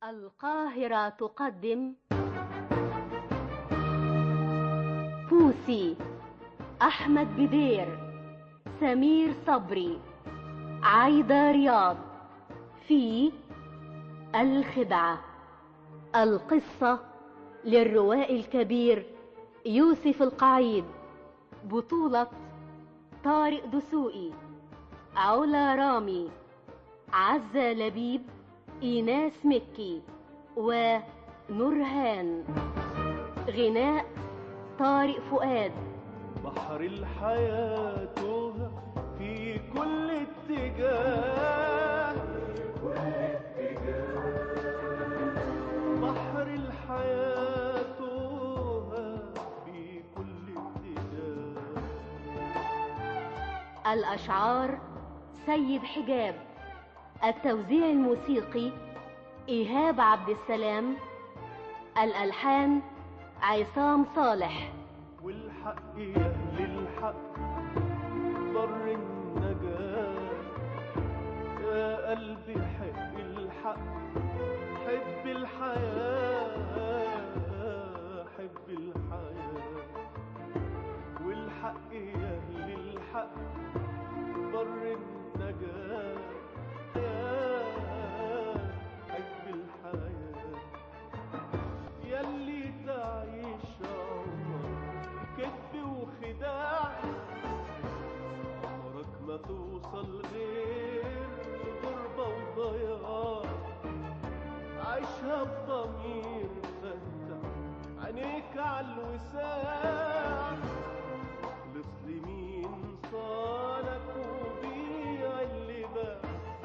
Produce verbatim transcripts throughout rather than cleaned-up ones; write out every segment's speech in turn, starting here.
القاهرة تقدم بوسي، أحمد بدير، سمير صبري، عايدة رياض في الخدعة. القصة للروائي الكبير يوسف القعيد، بطولة طارق دسوقي، علا رامي، عزة لبيب، إيناس مكي ونورهان. غناء طارق فؤاد. بحر الحياة توه في كل اتجاه، بحر الحياة توه في كل اتجاه. الأشعار سيد حجاب، التوزيع الموسيقي إيهاب عبد السلام، الألحان عصام صالح. والحق يا أهل الحق بر النجاة، يا قلبي حب الحق، حب الحياة، حب الحياة. والحق يا أهل الحق بر النجاة، يا حب الحياة. ياللي تعيش عمرك كذب وخداع، عمرك ما توصل غير غربة وضياع. عيشها بضمير فتح عينيك عالوساع، خلص لمين صالك وبيع اللي باع.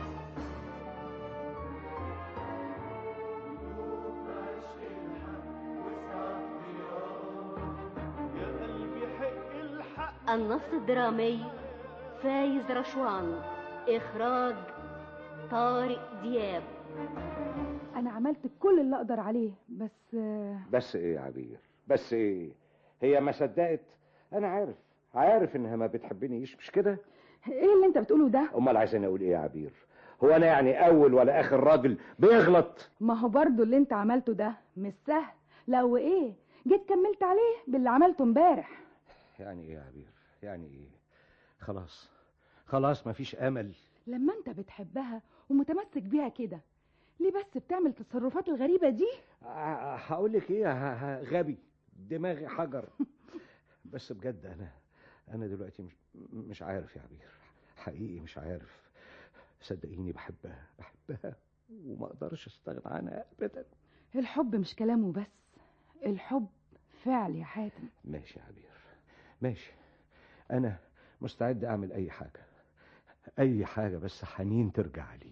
النص الدرامي فايز رشوان، إخراج طارق دياب. أنا عملت كل اللي أقدر عليه، بس بس إيه يا عبير؟ بس إيه؟ هي ما صدقت. أنا عارف عارف إنها ما بتحبنيش، مش كده؟ إيه اللي أنت بتقوله ده؟ أمال عايزين أقول إيه يا عبير؟ هو أنا يعني أول ولا آخر راجل بيغلط؟ ما هو برضو اللي أنت عملته ده مش سهل. لو إيه جيت كملت عليه باللي عملته امبارح. يعني إيه يا عبير؟ يعني إيه؟ خلاص خلاص مفيش أمل. لما أنت بتحبها ومتمسك بيها كده، ليه بس بتعمل التصرفات الغريبة دي؟ هقول لك إيه، غبي، دماغي حجر. بس بجد أنا أنا دلوقتي مش مش عارف يا عبير، حقيقي مش عارف. صدقيني بحبها بحبها وما أقدرش أستغنى عنها أبدا. الحب مش كلامه بس، الحب فعل يا حاتم. ماشي يا عبير ماشي، أنا مستعد أعمل أي حاجة، أي حاجة بس حنين ترجع لي.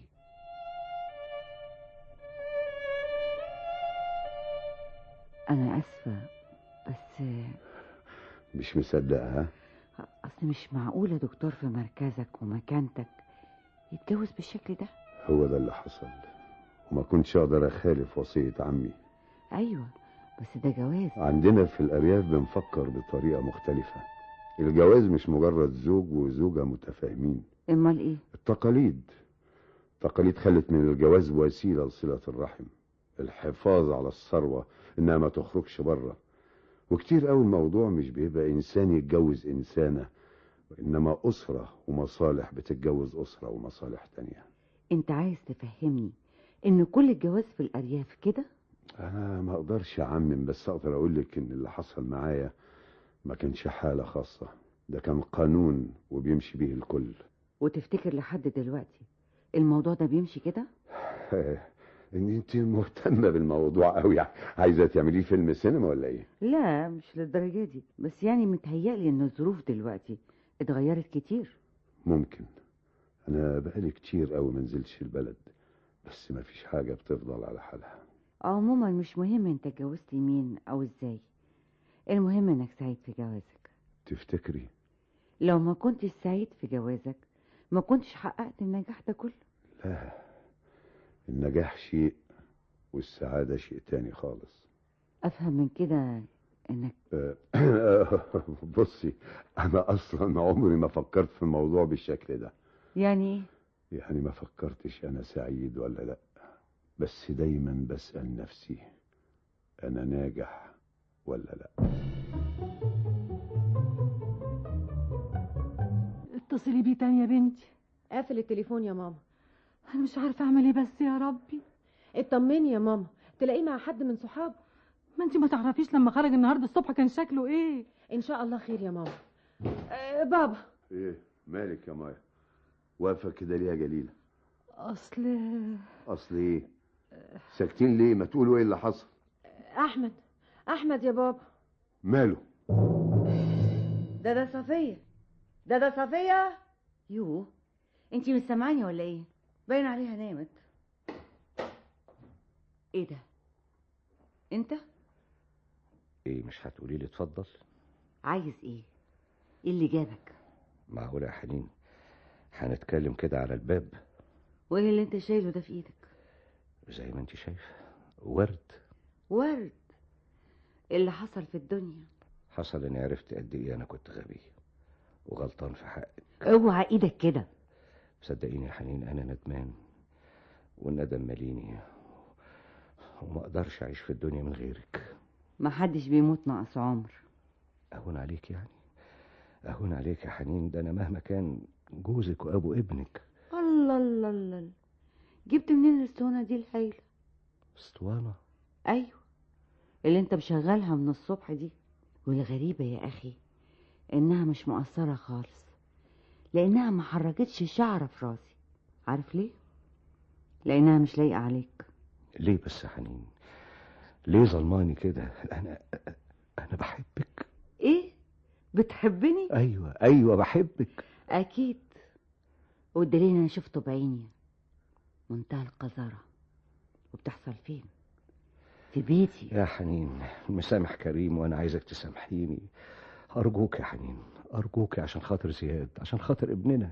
أنا أسفة بس مش مصدقها. أصل مش معقولة دكتور في مركزك ومكانتك يتجوز بالشكل ده. هو ده اللي حصل، وما كنتش أقدر أخالف وصية عمي. أيوة بس ده جواز. عندنا في الأرياف بنفكر بطريقة مختلفة. الجواز مش مجرد زوج وزوجة متفاهمين. امال ايه؟ التقاليد التقاليد خلت من الجواز وسيلة لصلة الرحم، الحفاظ على الثروة انها ما تخرجش بره. وكتير قوي الموضوع مش بيبقى انسان يتجوز انسانة، وانما اسرة ومصالح بتتجوز اسرة ومصالح تانية. انت عايز تفهمني ان كل الجواز في الارياف كده؟ انا ما اقدرش اعمم، بس اقدر اقولك ان اللي حصل معايا ما كانش حالة خاصة، ده كان قانون وبيمشي بيه الكل. وتفتكر لحد دلوقتي الموضوع ده بيمشي كده؟ ان انت مهتمة بالموضوع قوي، عايزة تعمليه فيلم سينما ولا ايه؟ لا مش للدرجة دي، بس يعني متهيألي ان الظروف دلوقتي اتغيرت كتير. ممكن. انا بقالي كتير قوي منزلش البلد، بس ما فيش حاجة بتفضل على حالها. عموما مش مهم انت اتجوزت مين او ازاي، المهم انك سعيد في جوازك. تفتكري؟ لو ما كنتش سعيد في جوازك ما كنتش حققت النجاح ده كله. لا، النجاح شيء والسعادة شيء تاني خالص. افهم من كده انك بصي، انا اصلا عمري ما فكرت في الموضوع بالشكل ده. يعني ايه؟ يعني ما فكرتش انا سعيد ولا لا، بس دايما بسأل نفسي أنا ناجح ولا لا. اتصلي بيه تاني يا بنتي. قافل التليفون يا ماما. انا مش عارفه اعمل ايه بس يا ربي. اطمني يا ماما، تلاقيه مع حد من صحابه. ما انتي ما تعرفيش لما خرج النهارده الصبح كان شكله ايه. ان شاء الله خير يا ماما. أه بابا. ايه مالك يا مايا؟ واقفه كده ليه يا جليله؟ اصل اصل ايه؟ ساكتين ليه؟ ما تقولوا ايه اللي حصل. احمد احمد يا بابا. ماله؟ ده ده صفيه ده ده صفيه. يو انتي مش سامعاني ولا ايه؟ باين عليها نامت. ايه ده؟ انت ايه مش هتقولي لي اتفضل؟ عايز ايه؟ ايه اللي جابك؟ معقولة يا حنين هنتكلم كده على الباب؟ وايه اللي انت شايله ده في ايدك؟ زي ما انت شايف ورد. ورد؟ اللي حصل في الدنيا حصل اني عرفت قد ايه انا كنت غبي وغلطان في حقك. اوعى ايدك كده. صدقيني يا حنين انا ندمان والندم ماليني وما اقدرش اعيش في الدنيا من غيرك. ما حدش بيموت ناقص عمر. اهون عليك يعني؟ اهون عليك يا حنين؟ ده انا مهما كان جوزك وابو ابنك. الله الله الله، جبت منين الاسطوانه دي الهايله؟ اسطوانه؟ ايوه اللي انت مشغلها من الصبح دي. والغريبه يا اخي انها مش مؤثره خالص، لانها ما حركتش شعره في راسي. عارف ليه؟ لانها مش لايقه عليك. ليه بس يا حنين؟ ليه ظلماني كده؟ انا انا بحبك. ايه بتحبني؟ ايوه ايوه بحبك اكيد، والدليل انا شفته بعيني. منتهى القذاره. وبتحصل فين؟ في بيتي يا حنين. مسامح كريم وانا عايزك تسامحيني. ارجوك يا حنين ارجوك عشان خاطر زياد، عشان خاطر ابننا.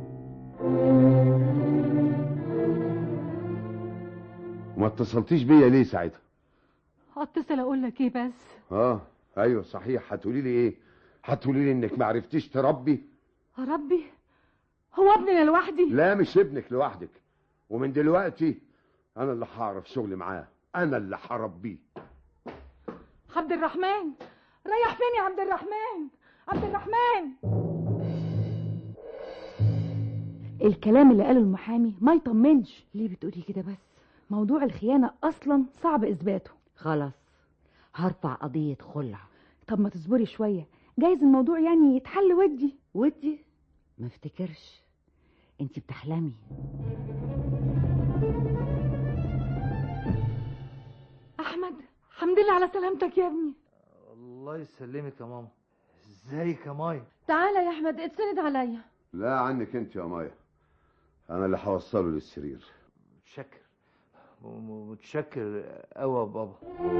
وما اتصلتيش بيا ليه ساعتها؟ اتصل اقول لك ايه بس؟ اه ايوه صحيح. هتقولي لي ايه؟ هتقولي لي انك ما عرفتيش تربي؟ اربي؟ هو ابننا لوحدي؟ لا مش ابنك لوحدك، ومن دلوقتي انا اللي هعرف شغلي معاه، انا اللي هربيه. عبد الرحمن ريح فين يا عبد الرحمن؟ عبد الرحمن. الكلام اللي قاله المحامي ما يطمنش. ليه بتقولي كده بس؟ موضوع الخيانة اصلا صعب اثباته. خلاص هرفع قضية خلع. طب ما تصبري شوية، جايز الموضوع يعني يتحل ودي. ودي؟ ما افتكرش، انتي بتحلمي. احمد الحمد لله على سلامتك يا ابني. الله يسلمك يا ماما. ازيك يا مايا؟ تعالى يا احمد اتسند عليا. لا عنك انت يا مايا، انا اللي هوصله للسرير. متشكر متشكر قوي يا بابا.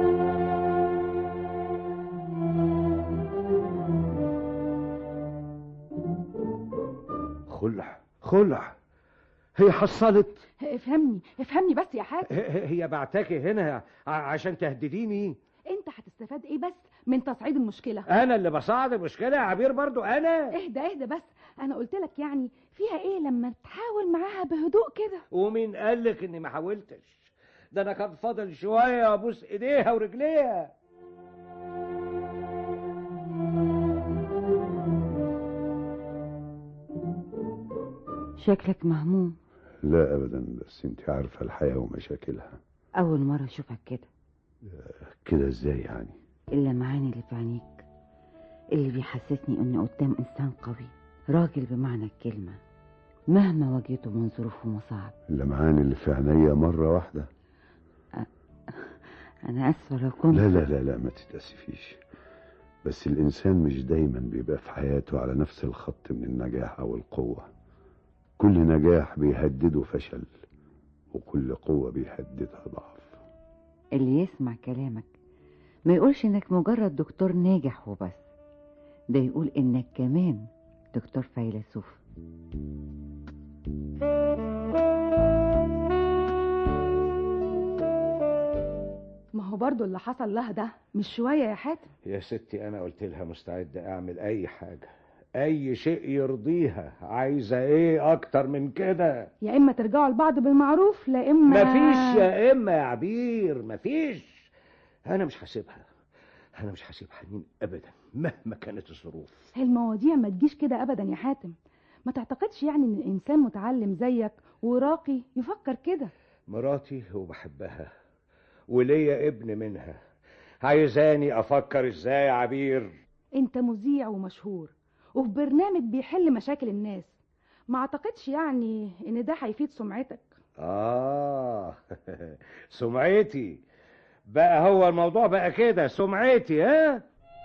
خلع خلع؟ هي حصلت؟ افهمني افهمني بس يا حاتم. هي بعتكي هنا عشان تهدديني؟ انت هتستفاد ايه بس من تصعيد المشكلة؟ انا اللي بصعد المشكلة يا عبير برضو انا؟ اهدى اهدى بس، انا قلت لك يعني فيها ايه لما تحاول معاها بهدوء كده. ومين قالك اني ما حاولتش؟ ده انا كان فاضل شوية ابوس ايديها ورجليها. شكلك مهموم. لا ابدا، بس انت عارفه الحياه ومشاكلها. اول مره اشوفك كده. كده ازاي يعني؟ اللمعان اللي في عينيك اللي بيحسسني اني قدام انسان قوي، راجل بمعنى الكلمه مهما واجهته من ظروف ومصاعب. اللمعان اللي في عينيا مره واحده. أ... انا اسفه لو كنت. لا لا لا لا ما تتاسفيش، بس الانسان مش دايما بيبقى في حياته على نفس الخط من النجاح او القوه. كل نجاح بيهدده فشل، وكل قوة بيهددها ضعف. اللي يسمع كلامك ما يقولش انك مجرد دكتور ناجح وبس، ده يقول انك كمان دكتور فيلسوف. ما هو برضو اللي حصل لها ده مش شوية يا حاتم. يا ستي انا قلت لها مستعد اعمل اي حاجة اي شيء يرضيها. عايزه ايه اكتر من كده؟ يا اما ترجعوا لبعض بالمعروف، لا اما مفيش يا اما يا عبير، مفيش. انا مش هسيبها، انا مش هسيب حنين ابدا مهما كانت الظروف. المواضيع ما تجيش كده ابدا يا حاتم. ما تعتقدش يعني ان الانسان متعلم زيك وراقي يفكر كده. مراتي وبحبها وليا ابن منها، عايزاني افكر ازاي يا عبير؟ انت مذيع ومشهور وفي برنامج بيحل مشاكل الناس، ما اعتقدش يعني ان ده هيفيد سمعتك. اه سمعتي بقى، هو الموضوع بقى كده سمعتي؟ ها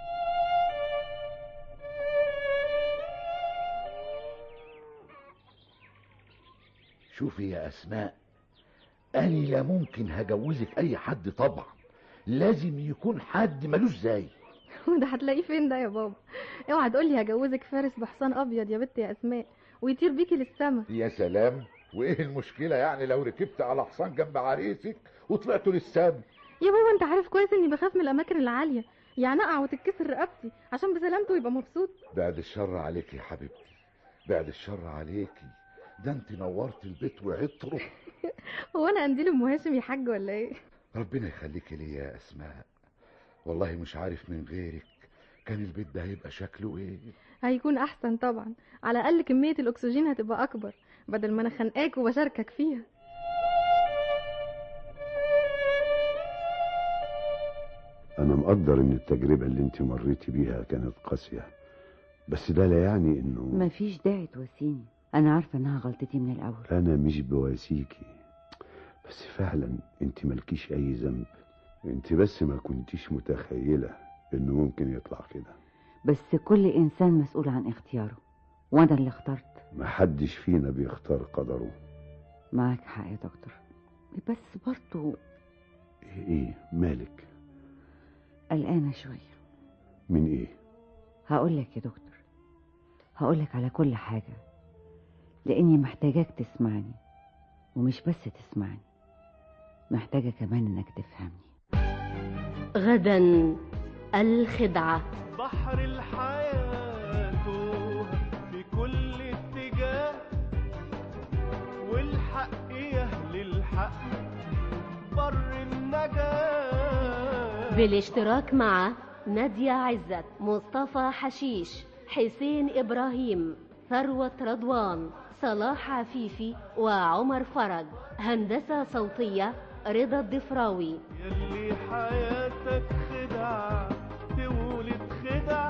شوفي يا اسماء، أنا لا ممكن هجوزك أي حد طبعا، لازم يكون حد ملوش زي. وده هتلاقيه فين ده يا بابا؟ اوعى تقولي هجوزك فارس بحصان أبيض يا بنت يا أسماء ويطير بيكي للسما. يا سلام، وإيه المشكلة يعني لو ركبت على حصان جنب عريسك وطلعتوا للسما؟ يا بابا أنت عارف كويس إني بخاف من الأماكن العالية، يعني أقع وتتكسر رقبتي عشان بسلامته يبقى مبسوط. بعد الشر عليكي يا حبيبتي، بعد الشر عليكي، ده انت نورت البيت وعطره. هو انا قنديل ام هاشم يا حاج ولا ايه؟ ربنا يخليكي ليا يا اسماء، والله مش عارف من غيرك كان البيت ده هيبقى شكله ايه. هيكون احسن طبعا، على الاقل كميه الاكسجين هتبقى اكبر بدل ما انا خانقاك وبشاركك فيها. انا مقدر ان التجربه اللي انت مريتي بيها كانت قاسيه، بس ده لا يعني انه مفيش داعي تواسيني، انا عارفه انها غلطتي من الاول. انا مش بواسيكي، بس فعلا انت مالكيش اي ذنب، انت بس ما كنتيش متخيله انه ممكن يطلع كده. بس كل انسان مسؤول عن اختياره، وانا اللي اخترت. محدش فينا بيختار قدره. معاك حق يا دكتور، بس برضو ايه مالك؟ قلقانه شويه. من ايه؟ هقولك يا دكتور، هقولك على كل حاجه، لاني محتاجاك تسمعني، ومش بس تسمعني، محتاجه كمان انك تفهمني. غدا الخدعه. بحر الحياه في كل اتجاه، والحق يهل الحق بر النجاه. بالاشتراك مع نادية عزت، مصطفى حشيش، حسين إبراهيم، ثروة رضوان، صلاح عفيفي، وعمر فرج. هندسة صوتية رضا الضفراوي. يلي حياتك خدعة تولد خدع،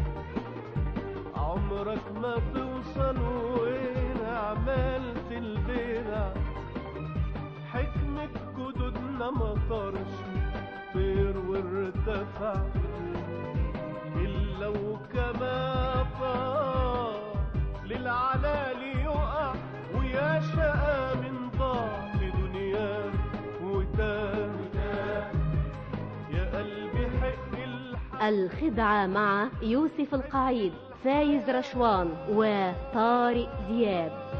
عمرك ما توصل وين عملت البدع. حكمة جدودنا ما طارش طير وارتفع، إلا وكما طار للعلالي يقع، ويا شقى من ضاع في دنياه وتاه. يا قلبي حق الحق. الخدعة مع يوسف القعيد، فايز رشوان، وطارق دياب.